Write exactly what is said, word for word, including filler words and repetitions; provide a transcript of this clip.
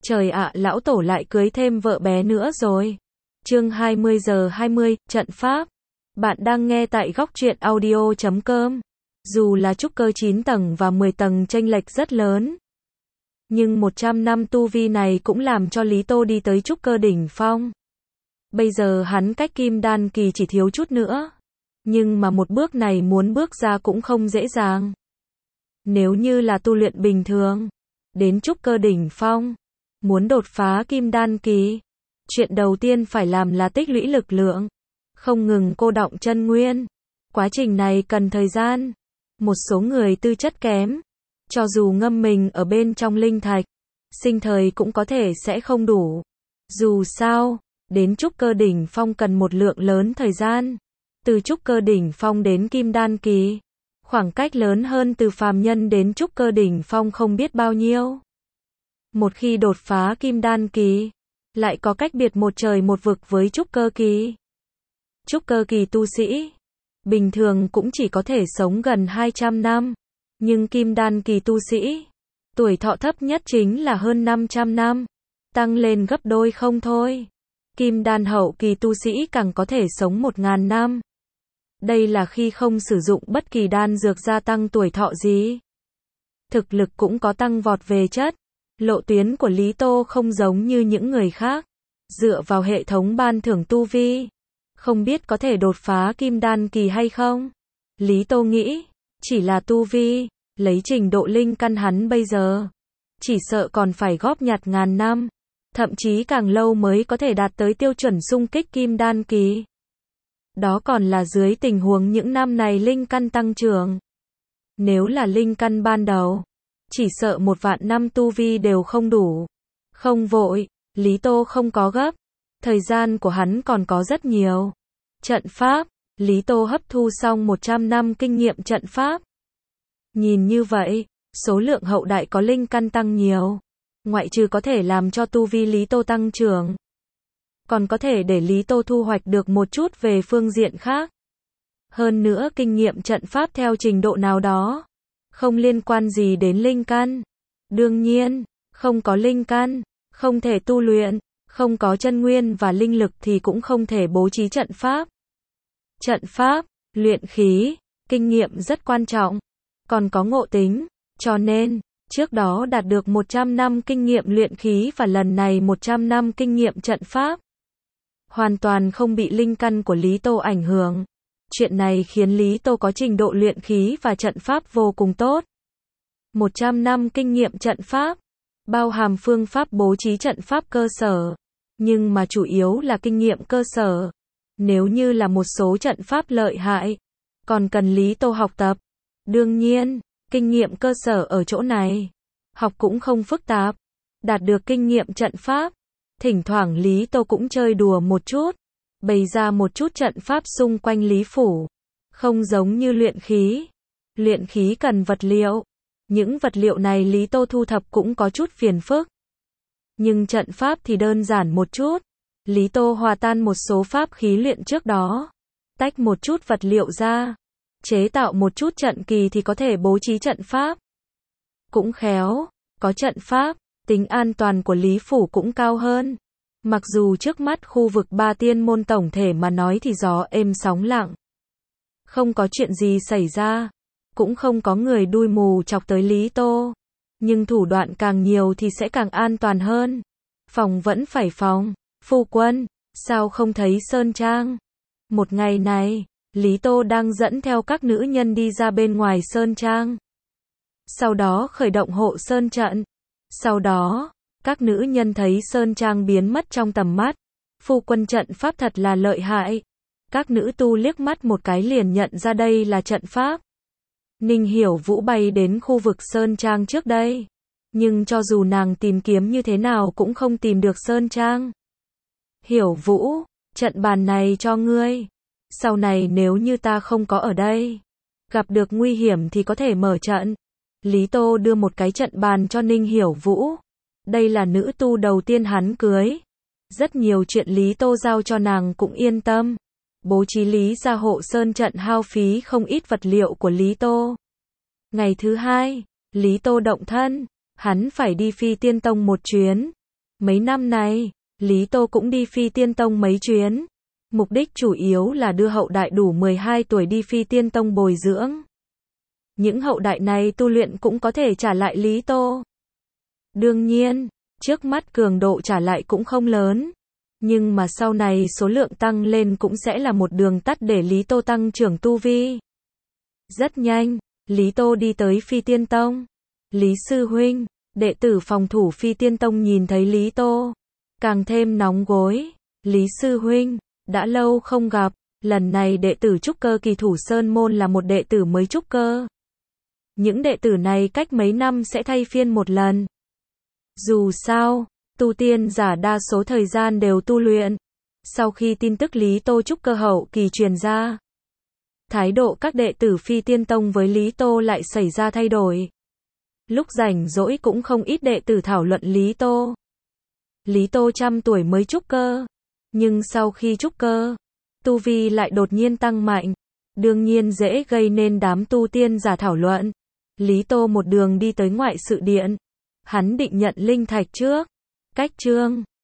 Trời ạ, lão tổ lại cưới thêm vợ bé nữa rồi. Chương hai mươi giờ hai mươi, trận pháp. Bạn đang nghe tại góc truyện audio chấm com. Dù là trúc cơ chín tầng và mười tầng chênh lệch rất lớn, nhưng một trăm năm tu vi này cũng làm cho Lý Tô đi tới trúc cơ đỉnh phong. Bây giờ hắn cách kim đan kỳ chỉ thiếu chút nữa, nhưng mà một bước này muốn bước ra cũng không dễ dàng. Nếu như là tu luyện bình thường, đến trúc cơ đỉnh phong, muốn đột phá kim đan kỳ, chuyện đầu tiên phải làm là tích lũy lực lượng, không ngừng cô đọng chân nguyên. Quá trình này cần thời gian. Một số người tư chất kém, cho dù ngâm mình ở bên trong linh thạch, sinh thời cũng có thể sẽ không đủ. Dù sao, đến trúc cơ đỉnh phong cần một lượng lớn thời gian. Từ trúc cơ đỉnh phong đến kim đan kỳ, khoảng cách lớn hơn từ phàm nhân đến trúc cơ đỉnh phong không biết bao nhiêu. Một khi đột phá kim đan kỳ, lại có cách biệt một trời một vực với trúc cơ kỳ. Trúc cơ kỳ tu sĩ, bình thường cũng chỉ có thể sống gần hai trăm năm, nhưng kim đan kỳ tu sĩ, tuổi thọ thấp nhất chính là hơn năm trăm năm, tăng lên gấp đôi không thôi. Kim đan hậu kỳ tu sĩ càng có thể sống một nghìn năm. Đây là khi không sử dụng bất kỳ đan dược gia tăng tuổi thọ gì. Thực lực cũng có tăng vọt về chất. Lộ tuyến của Lý Tô không giống như những người khác. Dựa vào hệ thống ban thưởng tu vi, không biết có thể đột phá kim đan kỳ hay không. Lý Tô nghĩ, chỉ là tu vi, lấy trình độ linh căn hắn bây giờ, chỉ sợ còn phải góp nhặt ngàn năm, thậm chí càng lâu mới có thể đạt tới tiêu chuẩn xung kích kim đan kỳ. Đó còn là dưới tình huống những năm này linh căn tăng trưởng. Nếu là linh căn ban đầu, chỉ sợ một vạn năm tu vi đều không đủ. Không vội, Lý Tô không có gấp. Thời gian của hắn còn có rất nhiều. Trận pháp, Lý Tô hấp thu xong một trăm năm kinh nghiệm trận pháp. Nhìn như vậy, số lượng hậu đại có linh căn tăng nhiều. Ngoại trừ có thể làm cho tu vi Lý Tô tăng trưởng, còn có thể để Lý Tô thu hoạch được một chút về phương diện khác. Hơn nữa kinh nghiệm trận pháp theo trình độ nào đó, không liên quan gì đến linh căn. Đương nhiên, không có linh căn, không thể tu luyện, không có chân nguyên và linh lực thì cũng không thể bố trí trận pháp. Trận pháp, luyện khí, kinh nghiệm rất quan trọng, còn có ngộ tính, cho nên, trước đó đạt được một trăm năm kinh nghiệm luyện khí và lần này một trăm năm kinh nghiệm trận pháp. Hoàn toàn không bị linh căn của Lý Tô ảnh hưởng. Chuyện này khiến Lý Tô có trình độ luyện khí và trận pháp vô cùng tốt. một trăm năm kinh nghiệm trận pháp, bao hàm phương pháp bố trí trận pháp cơ sở, nhưng mà chủ yếu là kinh nghiệm cơ sở. Nếu như là một số trận pháp lợi hại, còn cần Lý Tô học tập. Đương nhiên, kinh nghiệm cơ sở ở chỗ này, học cũng không phức tạp. Đạt được kinh nghiệm trận pháp, thỉnh thoảng Lý Tô cũng chơi đùa một chút, bày ra một chút trận pháp xung quanh Lý Phủ. Không giống như luyện khí. Luyện khí cần vật liệu. Những vật liệu này Lý Tô thu thập cũng có chút phiền phức. Nhưng trận pháp thì đơn giản một chút. Lý Tô hòa tan một số pháp khí luyện trước đó, tách một chút vật liệu ra, chế tạo một chút trận kỳ thì có thể bố trí trận pháp. Cũng khéo, có trận pháp, tính an toàn của Lý Phủ cũng cao hơn. Mặc dù trước mắt khu vực ba tiên môn tổng thể mà nói thì gió êm sóng lặng, không có chuyện gì xảy ra, cũng không có người đuôi mù chọc tới Lý Tô. Nhưng thủ đoạn càng nhiều thì sẽ càng an toàn hơn. Phòng vẫn phải phòng. Phu quân, sao không thấy Sơn Trang? Một ngày này, Lý Tô đang dẫn theo các nữ nhân đi ra bên ngoài Sơn Trang. Sau đó khởi động hộ Sơn trận. Sau đó, các nữ nhân thấy Sơn Trang biến mất trong tầm mắt. Phu quân trận pháp thật là lợi hại. Các nữ tu liếc mắt một cái liền nhận ra đây là trận pháp. Ninh Hiểu Vũ bay đến khu vực Sơn Trang trước đây. Nhưng cho dù nàng tìm kiếm như thế nào cũng không tìm được Sơn Trang. Hiểu Vũ, trận bàn này cho ngươi. Sau này nếu như ta không có ở đây, gặp được nguy hiểm thì có thể mở trận. Lý Tô đưa một cái trận bàn cho Ninh Hiểu Vũ. Đây là nữ tu đầu tiên hắn cưới. Rất nhiều chuyện Lý Tô giao cho nàng cũng yên tâm. Bố trí Lý gia hộ sơn trận hao phí không ít vật liệu của Lý Tô. Ngày thứ hai, Lý Tô động thân, hắn phải đi Phi Tiên Tông một chuyến. Mấy năm này, Lý Tô cũng đi Phi Tiên Tông mấy chuyến. Mục đích chủ yếu là đưa hậu đại đủ mười hai tuổi đi Phi Tiên Tông bồi dưỡng. Những hậu đại này tu luyện cũng có thể trả lại Lý Tô. Đương nhiên, trước mắt cường độ trả lại cũng không lớn. Nhưng mà sau này số lượng tăng lên cũng sẽ là một đường tắt để Lý Tô tăng trưởng tu vi. Rất nhanh, Lý Tô đi tới Phi Tiên Tông. Lý sư huynh, đệ tử phòng thủ Phi Tiên Tông nhìn thấy Lý Tô, càng thêm nóng gối. Lý sư huynh, đã lâu không gặp, lần này đệ tử trúc cơ kỳ Thủ Sơn môn là một đệ tử mới trúc cơ. Những đệ tử này cách mấy năm sẽ thay phiên một lần. Dù sao, tu tiên giả đa số thời gian đều tu luyện. Sau khi tin tức Lý Tô trúc cơ hậu kỳ truyền ra, thái độ các đệ tử Phi Tiên Tông với Lý Tô lại xảy ra thay đổi. Lúc rảnh rỗi cũng không ít đệ tử thảo luận Lý Tô. Lý Tô trăm tuổi mới trúc cơ, nhưng sau khi trúc cơ, tu vi lại đột nhiên tăng mạnh, đương nhiên dễ gây nên đám tu tiên giả thảo luận. Lý Tô một đường đi tới ngoại sự điện, hắn định nhận linh thạch trước. Cách chương